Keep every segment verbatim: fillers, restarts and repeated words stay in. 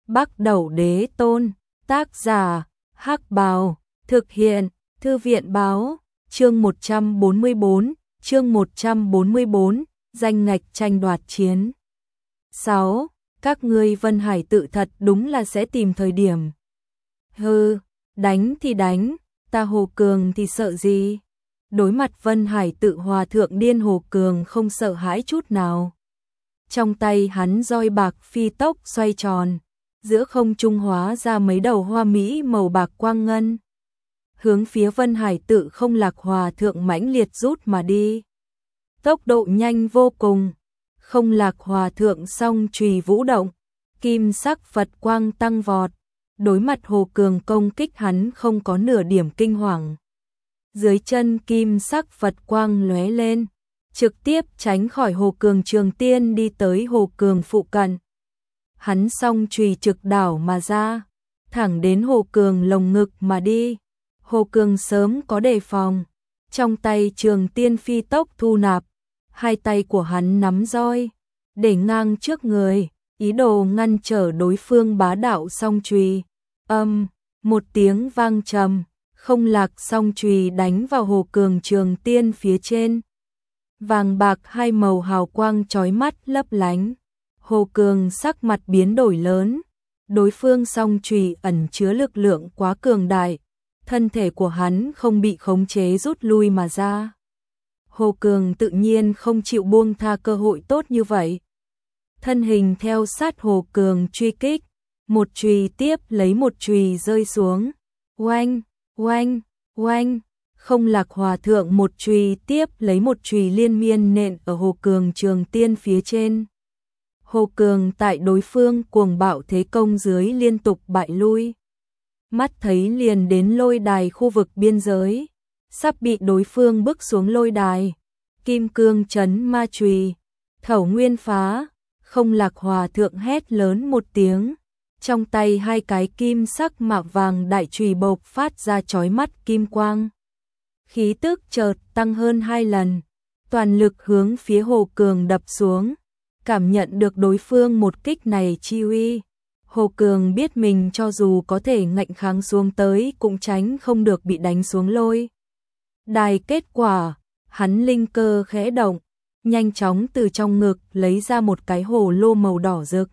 Bắc Đẩu Đế Tôn, tác giả, Hắc Bào, thực hiện, Thư viện báo, chương một trăm bốn mươi tư, chương một trăm bốn mươi tư, danh ngạch tranh đoạt chiến. sáu. Các ngươi Vân Hải tự thật đúng là sẽ tìm thời điểm. Hừ, đánh thì đánh, ta Hồ Cường thì sợ gì? Đối mặt Vân Hải tự hòa thượng điên Hồ Cường không sợ hãi chút nào. Trong tay hắn roi bạc phi tốc xoay tròn, giữa không trung hóa ra mấy đầu hoa mỹ màu bạc quang ngân. Hướng phía Vân Hải tự không lạc hòa thượng mãnh liệt rút mà đi. Tốc độ nhanh vô cùng, không lạc hòa thượng song chùy vũ động, kim sắc Phật quang tăng vọt. Đối mặt Hồ Cường công kích hắn không có nửa điểm kinh hoàng. Dưới chân kim sắc Phật quang lóe lên, trực tiếp tránh khỏi Hồ Cường trường tiên đi tới Hồ Cường phụ cận. Hắn song chùy trực đảo mà ra, thẳng đến Hồ Cường lồng ngực mà đi. Hồ Cường sớm có đề phòng, trong tay trường tiên phi tốc thu nạp, hai tay của hắn nắm roi, để ngang trước người, ý đồ ngăn trở đối phương bá đạo song chùy. Âm, một tiếng vang trầm, không lạc song chùy đánh vào Hồ Cường trường tiên phía trên. Vàng bạc hai màu hào quang chói mắt lấp lánh. Hồ Cường sắc mặt biến đổi lớn, đối phương song chùy ẩn chứa lực lượng quá cường đại, thân thể của hắn không bị khống chế rút lui mà ra. Hồ Cường tự nhiên không chịu buông tha cơ hội tốt như vậy. Thân hình theo sát Hồ Cường truy kích, một chùy tiếp lấy một chùy rơi xuống. Oanh, oanh, oanh, không lạc hòa thượng một chùy tiếp lấy một chùy liên miên nện ở Hồ Cường trường tiên phía trên. Hồ Cường tại đối phương cuồng bạo thế công dưới liên tục bại lui. Mắt thấy liền đến lôi đài khu vực biên giới, sắp bị đối phương bức xuống lôi đài. Kim cương chấn ma chùy, thẩu nguyên phá, không lạc hòa thượng hét lớn một tiếng. Trong tay hai cái kim sắc mạ vàng đại chùy bộc phát ra chói mắt kim quang. Khí tức chợt tăng hơn hai lần, toàn lực hướng phía Hồ Cường đập xuống. Cảm nhận được đối phương một kích này chi uy, Hồ Cường biết mình cho dù có thể ngạnh kháng xuống tới cũng tránh không được bị đánh xuống lôi đài. Kết quả, hắn linh cơ khẽ động, nhanh chóng từ trong ngực lấy ra một cái hồ lô màu đỏ rực.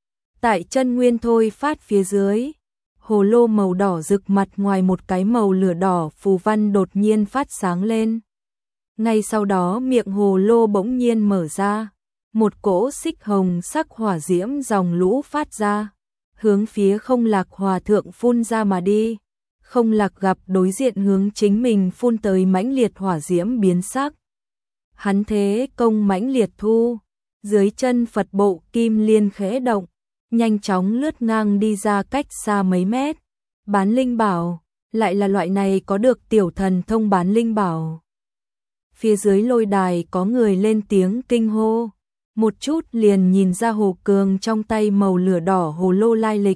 Tại chân nguyên thôi phát phía dưới, hồ lô màu đỏ rực mặt ngoài một cái màu lửa đỏ phù văn đột nhiên phát sáng lên. Ngay sau đó miệng hồ lô bỗng nhiên mở ra, một cỗ xích hồng sắc hỏa diễm dòng lũ phát ra, hướng phía không lạc hòa thượng phun ra mà đi. Không lạc gặp đối diện hướng chính mình phun tới mãnh liệt hỏa diễm biến sắc. Hắn thế công mãnh liệt thu, dưới chân Phật bộ kim liên khẽ động, nhanh chóng lướt ngang đi ra cách xa mấy mét. Bán linh bảo, lại là loại này có được tiểu thần thông bán linh bảo. Phía dưới lôi đài có người lên tiếng kinh hô, một chút liền nhìn ra Hồ Cường trong tay màu lửa đỏ hồ lô lai lịch.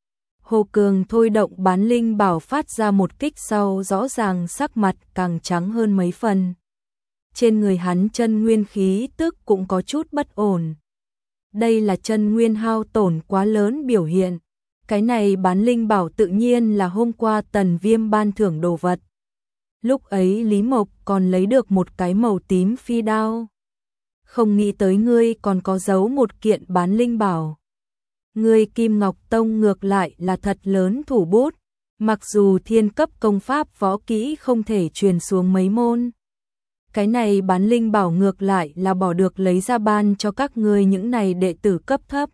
Hồ Cường thôi động bán linh bảo phát ra một kích sau rõ ràng sắc mặt càng trắng hơn mấy phần. Trên người hắn chân nguyên khí tức cũng có chút bất ổn. Đây là chân nguyên hao tổn quá lớn biểu hiện. Cái này bán linh bảo tự nhiên là hôm qua Tần Viêm ban thưởng đồ vật. Lúc ấy Lý Mộc còn lấy được một cái màu tím phi đao. Không nghĩ tới ngươi còn có giấu một kiện bán linh bảo. Ngươi Kim Ngọc Tông ngược lại là thật lớn thủ bút, mặc dù thiên cấp công pháp võ kỹ không thể truyền xuống mấy môn. Cái này bán linh bảo ngược lại là bỏ được lấy ra ban cho các ngươi những này đệ tử cấp thấp.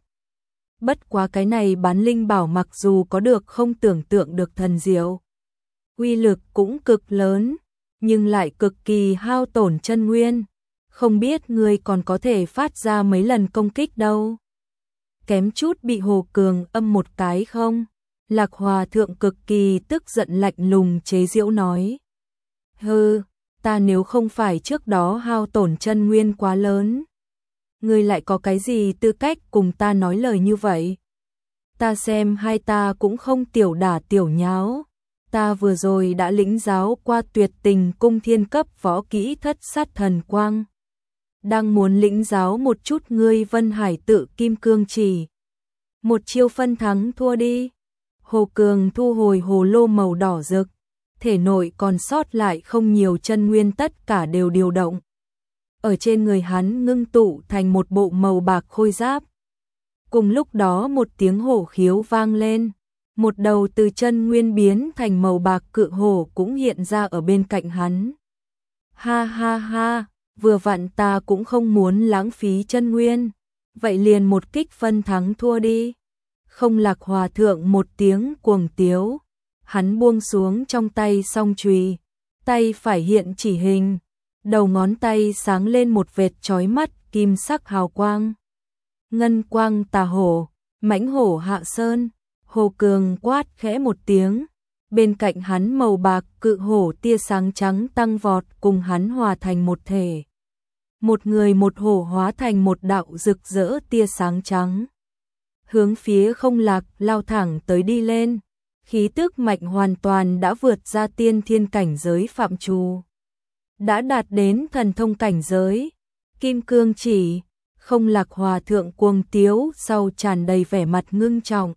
Bất quá cái này bán linh bảo mặc dù có được không tưởng tượng được thần diệu, uy lực cũng cực lớn, nhưng lại cực kỳ hao tổn chân nguyên. Không biết ngươi còn có thể phát ra mấy lần công kích đâu. Kém chút bị Hồ Cường âm một cái không? Lạc Hòa thượng cực kỳ tức giận lạnh lùng chế giễu nói. Hừ, ta nếu không phải trước đó hao tổn chân nguyên quá lớn, ngươi lại có cái gì tư cách cùng ta nói lời như vậy? Ta xem hai ta cũng không tiểu đả tiểu nháo. Ta vừa rồi đã lĩnh giáo qua tuyệt tình cung thiên cấp võ kỹ thất sát thần quang. Đang muốn lĩnh giáo một chút ngươi Vân Hải tự kim cương chỉ. Một chiêu phân thắng thua đi. Hồ Cường thu hồi hồ lô màu đỏ rực, thể nội còn sót lại không nhiều chân nguyên tất cả đều điều động. Ở trên người hắn ngưng tụ thành một bộ màu bạc khôi giáp. Cùng lúc đó một tiếng hổ khiếu vang lên, một đầu từ chân nguyên biến thành màu bạc cự hổ cũng hiện ra ở bên cạnh hắn. Ha ha ha, vừa vặn ta cũng không muốn lãng phí chân nguyên, vậy liền một kích phân thắng thua đi. Không Lạc Hòa thượng một tiếng cuồng tiếu, hắn buông xuống trong tay song chùy, tay phải hiện chỉ hình, đầu ngón tay sáng lên một vệt chói mắt kim sắc hào quang. Ngân quang tà hổ, mãnh hổ hạ sơn. Hồ Cường quát khẽ một tiếng, bên cạnh hắn màu bạc cự hổ tia sáng trắng tăng vọt cùng hắn hòa thành một thể. Một người một hổ hóa thành một đạo rực rỡ tia sáng trắng, hướng phía Không Lạc lao thẳng tới đi lên. Khí tức mạnh hoàn toàn đã vượt ra tiên thiên cảnh giới phạm trù, đã đạt đến thần thông cảnh giới. Kim cương chỉ. Không Lạc Hòa thượng cuồng tiếu sau tràn đầy vẻ mặt ngưng trọng.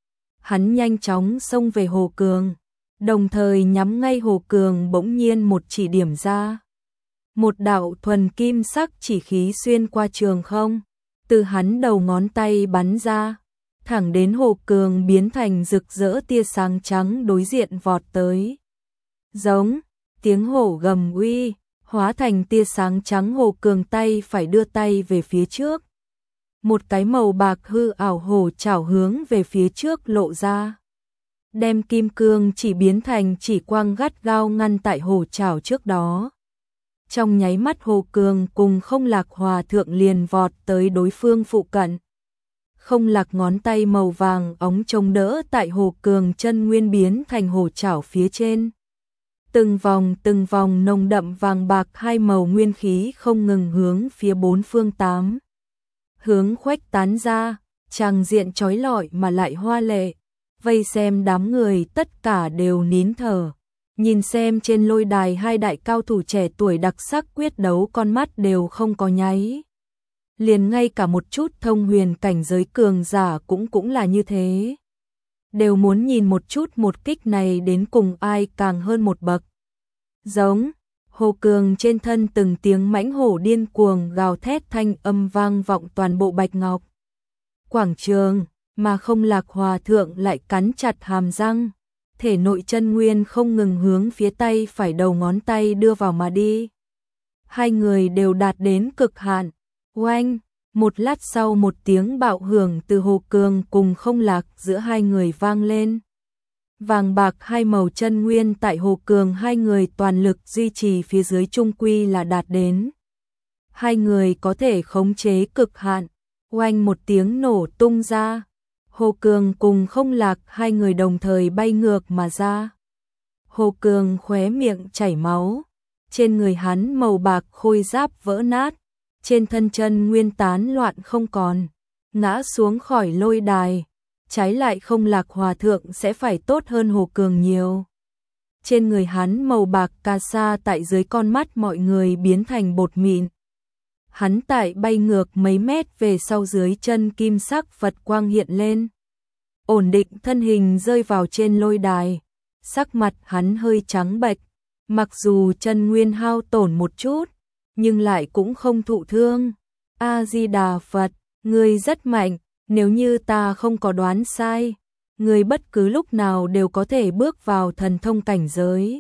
Hắn nhanh chóng xông về Hồ Cường, đồng thời nhắm ngay Hồ Cường bỗng nhiên một chỉ điểm ra. Một đạo thuần kim sắc chỉ khí xuyên qua trường không, từ hắn đầu ngón tay bắn ra, thẳng đến Hồ Cường biến thành rực rỡ tia sáng trắng đối diện vọt tới. Giống, tiếng hổ gầm uy, hóa thành tia sáng trắng. Hồ Cường tay phải đưa tay về phía trước. Một cái màu bạc hư ảo hổ chảo hướng về phía trước lộ ra, đem kim cương chỉ biến thành chỉ quang gắt gao ngăn tại hổ chảo trước đó. Trong nháy mắt Hồ Cường cùng Không Lạc Hòa thượng liền vọt tới đối phương phụ cận. Không Lạc ngón tay màu vàng óng chống đỡ tại Hồ Cường chân nguyên biến thành hổ chảo phía trên. Từng vòng từng vòng nồng đậm vàng bạc hai màu nguyên khí không ngừng hướng phía bốn phương tám hướng khuếch tán ra, tràng diện chói lọi mà lại hoa lệ. Vây xem đám người tất cả đều nín thở, nhìn xem trên lôi đài hai đại cao thủ trẻ tuổi đặc sắc quyết đấu, con mắt đều không có nháy. Liền ngay cả một chút thông huyền cảnh giới cường giả cũng cũng là như thế, đều muốn nhìn một chút một kích này đến cùng ai càng hơn một bậc. Giống. Hồ Cường trên thân từng tiếng mãnh hổ điên cuồng gào thét thanh âm vang vọng toàn bộ Bạch Ngọc quảng trường, mà Không Lạc Hòa thượng lại cắn chặt hàm răng, thể nội chân nguyên không ngừng hướng phía tay phải đầu ngón tay đưa vào mà đi. Hai người đều đạt đến cực hạn. Oanh, một lát sau một tiếng bạo hưởng từ Hồ Cường cùng Không Lạc giữa hai người vang lên. Vàng bạc hai màu chân nguyên tại Hồ Cường hai người toàn lực duy trì phía dưới trung quy là đạt đến. Hai người có thể khống chế cực hạn. Oanh một tiếng nổ tung ra. Hồ Cường cùng Không Lạc hai người đồng thời bay ngược mà ra. Hồ Cường khóe miệng chảy máu. Trên người hắn màu bạc khôi giáp vỡ nát. Trên thân chân nguyên tán loạn không còn. Ngã xuống khỏi lôi đài. Trái lại Không Lạc Hòa thượng sẽ phải tốt hơn Hồ Cường nhiều. Trên người hắn màu bạc ca sa tại dưới con mắt mọi người biến thành bột mịn. Hắn tại bay ngược mấy mét về sau dưới chân kim sắc Phật quang hiện lên. Ổn định thân hình rơi vào trên lôi đài. Sắc mặt hắn hơi trắng bệch, mặc dù chân nguyên hao tổn một chút, nhưng lại cũng không thụ thương. A-di-đà Phật, ngươi rất mạnh. Nếu như ta không có đoán sai, người bất cứ lúc nào đều có thể bước vào thần thông cảnh giới.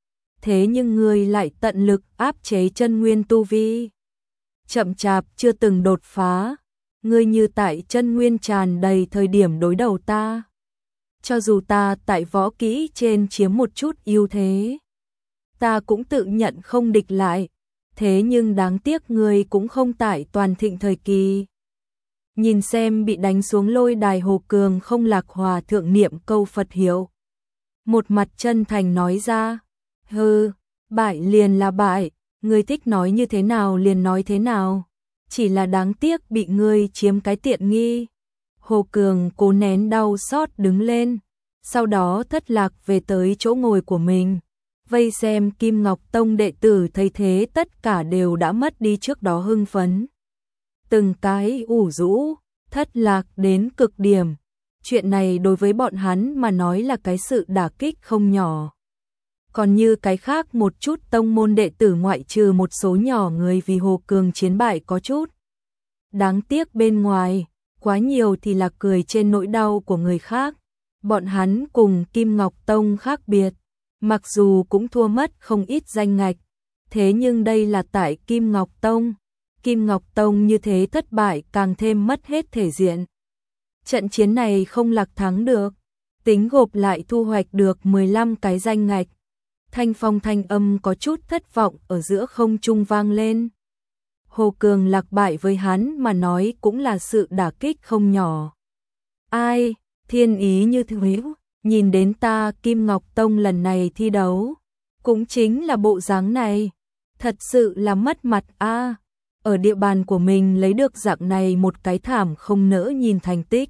Thế nhưng người lại tận lực áp chế chân nguyên tu vi. Chậm chạp chưa từng đột phá, người như tại chân nguyên tràn đầy thời điểm đối đầu ta. Cho dù ta tại võ kỹ trên chiếm một chút ưu thế, ta cũng tự nhận không địch lại. Thế nhưng đáng tiếc người cũng không tại toàn thịnh thời kỳ. Nhìn xem bị đánh xuống lôi đài Hồ Cường Không Lạc Hòa thượng niệm câu Phật hiệu. Một mặt chân thành nói ra, hừ, bại liền là bại, ngươi thích nói như thế nào liền nói thế nào, chỉ là đáng tiếc bị ngươi chiếm cái tiện nghi. Hồ Cường cố nén đau xót đứng lên, sau đó thất lạc về tới chỗ ngồi của mình. Vây xem Kim Ngọc Tông đệ tử thấy thế tất cả đều đã mất đi trước đó hưng phấn. Từng cái ủ rũ, thất lạc đến cực điểm. Chuyện này đối với bọn hắn mà nói là cái sự đả kích không nhỏ. Còn như cái khác một chút tông môn đệ tử ngoại trừ một số nhỏ người vì Hồ Cường chiến bại có chút đáng tiếc bên ngoài, quá nhiều thì là cười trên nỗi đau của người khác. Bọn hắn cùng Kim Ngọc Tông khác biệt, mặc dù cũng thua mất không ít danh ngạch, thế nhưng đây là tại Kim Ngọc Tông. Kim Ngọc Tông như thế thất bại càng thêm mất hết thể diện. Trận chiến này không lạc thắng được, tính gộp lại thu hoạch được mười lăm cái danh ngạch. Thanh phong thanh âm có chút thất vọng ở giữa không trung vang lên. Hồ Cường lạc bại với hắn mà nói cũng là sự đả kích không nhỏ. Ai, thiên ý như thế, nhìn đến ta Kim Ngọc Tông lần này thi đấu, cũng chính là bộ dáng này, thật sự là mất mặt a. Ở địa bàn của mình lấy được dạng này một cái thảm không nỡ nhìn thành tích.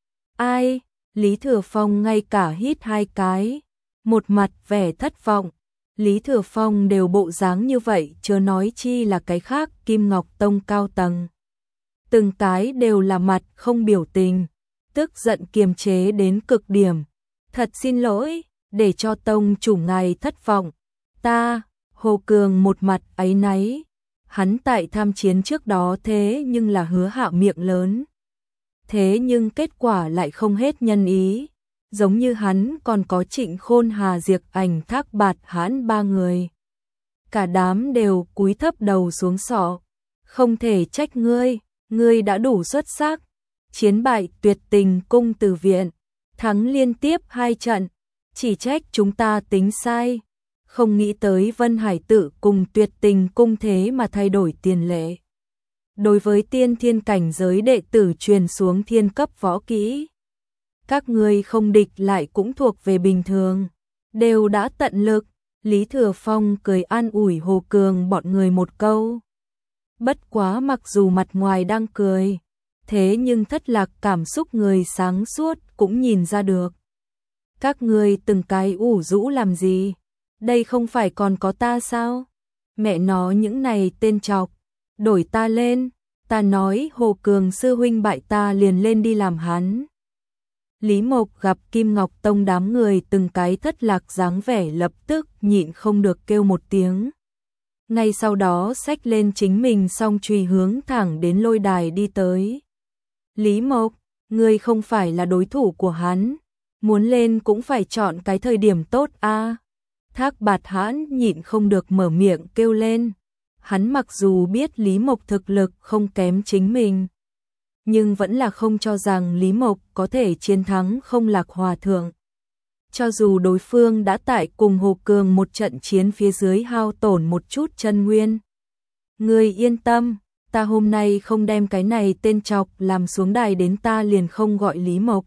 Ai, Lý Thừa Phong ngay cả hít hai cái, một mặt vẻ thất vọng. Lý Thừa Phong đều bộ dáng như vậy, chớ nói chi là cái khác Kim Ngọc Tông cao tầng. Từng cái đều là mặt không biểu tình, tức giận kiềm chế đến cực điểm. Thật xin lỗi, để cho tông chủ ngài thất vọng. Ta, Hồ Cường một mặt áy náy. Hắn tại tham chiến trước đó thế nhưng là hứa hạo miệng lớn. Thế nhưng kết quả lại không hết nhân ý. Giống như hắn còn có Trịnh Khôn, Hà Diệp Ảnh, Thác Bạt Hãn ba người. Cả đám đều cúi thấp đầu xuống sọ. Không thể trách ngươi, ngươi đã đủ xuất sắc. Chiến bại Tuyệt Tình Cung Từ Viện, thắng liên tiếp hai trận, chỉ trách chúng ta tính sai. Không nghĩ tới Vân Hải Tự cùng Tuyệt Tình Cung thế mà thay đổi tiền lệ. Đối với tiên thiên cảnh giới đệ tử truyền xuống thiên cấp võ kỹ, các ngươi không địch lại cũng thuộc về bình thường, đều đã tận lực. Lý Thừa Phong cười an ủi Hồ Cường bọn người một câu. Bất quá mặc dù mặt ngoài đang cười, thế nhưng thất lạc cảm xúc người sáng suốt cũng nhìn ra được. Các ngươi từng cái ủ rũ làm gì? Đây không phải còn có ta sao? Mẹ nó những này tên chọc, đổi ta lên, ta nói Hồ Cường sư huynh bại ta liền lên đi làm hắn. Lý Mộc gặp Kim Ngọc Tông đám người từng cái thất lạc dáng vẻ lập tức nhịn không được kêu một tiếng. Ngay sau đó xách lên chính mình song chùy hướng thẳng đến lôi đài đi tới. Lý Mộc, ngươi không phải là đối thủ của hắn, muốn lên cũng phải chọn cái thời điểm tốt a. Thác Bạt Hãn nhịn không được mở miệng kêu lên. Hắn mặc dù biết Lý Mộc thực lực không kém chính mình, nhưng vẫn là không cho rằng Lý Mộc có thể chiến thắng Không Lạc Hòa Thượng. Cho dù đối phương đã tại cùng Hồ Cường một trận chiến phía dưới hao tổn một chút chân nguyên. Ngươi yên tâm, ta hôm nay không đem cái này tên chọc làm xuống đài đến ta liền không gọi Lý Mộc.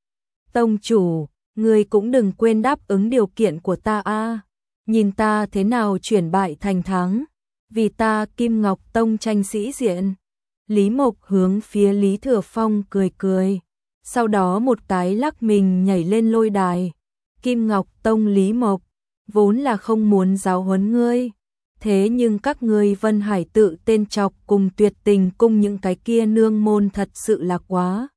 Tông chủ, ngươi cũng đừng quên đáp ứng điều kiện của ta a. Nhìn ta thế nào chuyển bại thành thắng, vì ta Kim Ngọc Tông tranh sĩ diện. Lý Mộc hướng phía Lý Thừa Phong cười cười, sau đó một cái lắc mình nhảy lên lôi đài. Kim Ngọc Tông Lý Mộc, vốn là không muốn giáo huấn ngươi, thế nhưng các ngươi Vân Hải Tự tên chọc cùng Tuyệt Tình Cung những cái kia nương môn thật sự là quá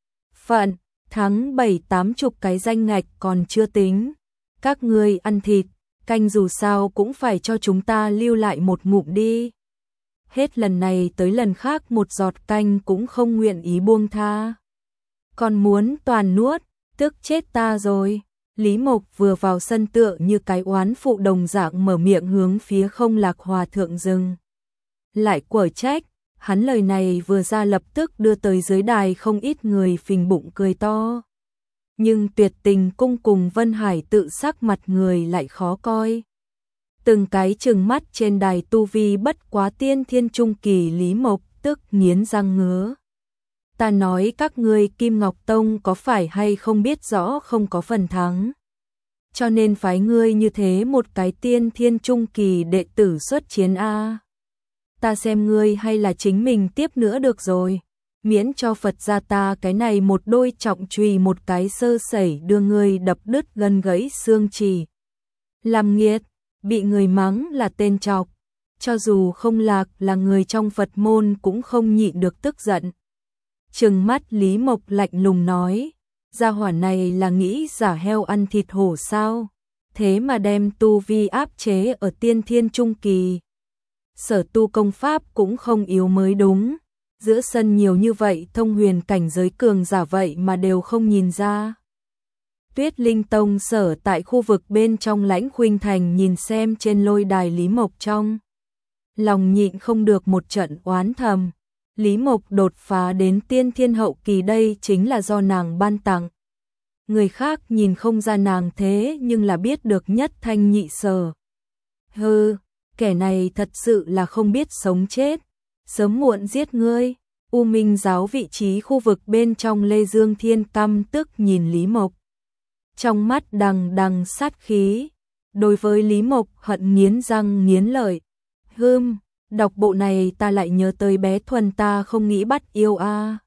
phận, thắng bảy tám chục cái danh ngạch còn chưa tính. Các ngươi ăn thịt, canh dù sao cũng phải cho chúng ta lưu lại một ngụm đi. Hết lần này tới lần khác một giọt canh cũng không nguyện ý buông tha. Còn muốn toàn nuốt, tức chết ta rồi. Lý Mộc vừa vào sân tựa như cái oán phụ đồng dạng mở miệng hướng phía Không Lạc Hòa Thượng dừng. Lại quở trách, hắn lời này vừa ra lập tức đưa tới dưới đài không ít người phình bụng cười to. Nhưng Tuyệt Tình Cung cùng Vân Hải Tự sắc mặt người lại khó coi. Từng cái trừng mắt trên đài tu vi bất quá tiên thiên trung kỳ. Lý Mộc tức nghiến răng ngứa. Ta nói các ngươi Kim Ngọc Tông có phải hay không biết rõ không có phần thắng, cho nên phái ngươi như thế một cái tiên thiên trung kỳ đệ tử xuất chiến a. Ta xem ngươi hay là chính mình tiếp nữa được rồi, miễn cho Phật gia ta cái này một đôi trọng chùy một cái sơ sẩy đưa ngươi đập đứt gân gãy xương chỉ. Làm nghiệt, bị người mắng là tên chọc, cho dù Không Lạc là người trong Phật môn cũng không nhịn được tức giận. trừng mắt Lý Mộc lạnh lùng nói, gia hỏa này là nghĩ giả heo ăn thịt hổ sao, thế mà đem tu vi áp chế ở tiên thiên trung kỳ. Sở tu công pháp cũng không yếu mới đúng, giữa sân nhiều như vậy thông huyền cảnh giới cường giả vậy mà đều không nhìn ra. Tuyết Linh Tông sở tại khu vực bên trong Lãnh Khuynh Thành nhìn xem trên lôi đài Lý Mộc trong. Lòng nhịn không được một trận oán thầm, Lý Mộc đột phá đến tiên thiên hậu kỳ đây chính là do nàng ban tặng. Người khác nhìn không ra nàng thế nhưng là biết được nhất thanh nhị sở. Hừ, kẻ này thật sự là không biết sống chết, sớm muộn giết ngươi. U Minh giáo vị trí khu vực bên trong Lê Dương Thiên căm tức nhìn Lý Mộc. Trong mắt đằng đằng sát khí, đối với Lý Mộc hận nghiến răng nghiến lợi. Hừm, đọc bộ này ta lại nhớ tới bé Thuần ta không nghĩ bắt yêu a. À.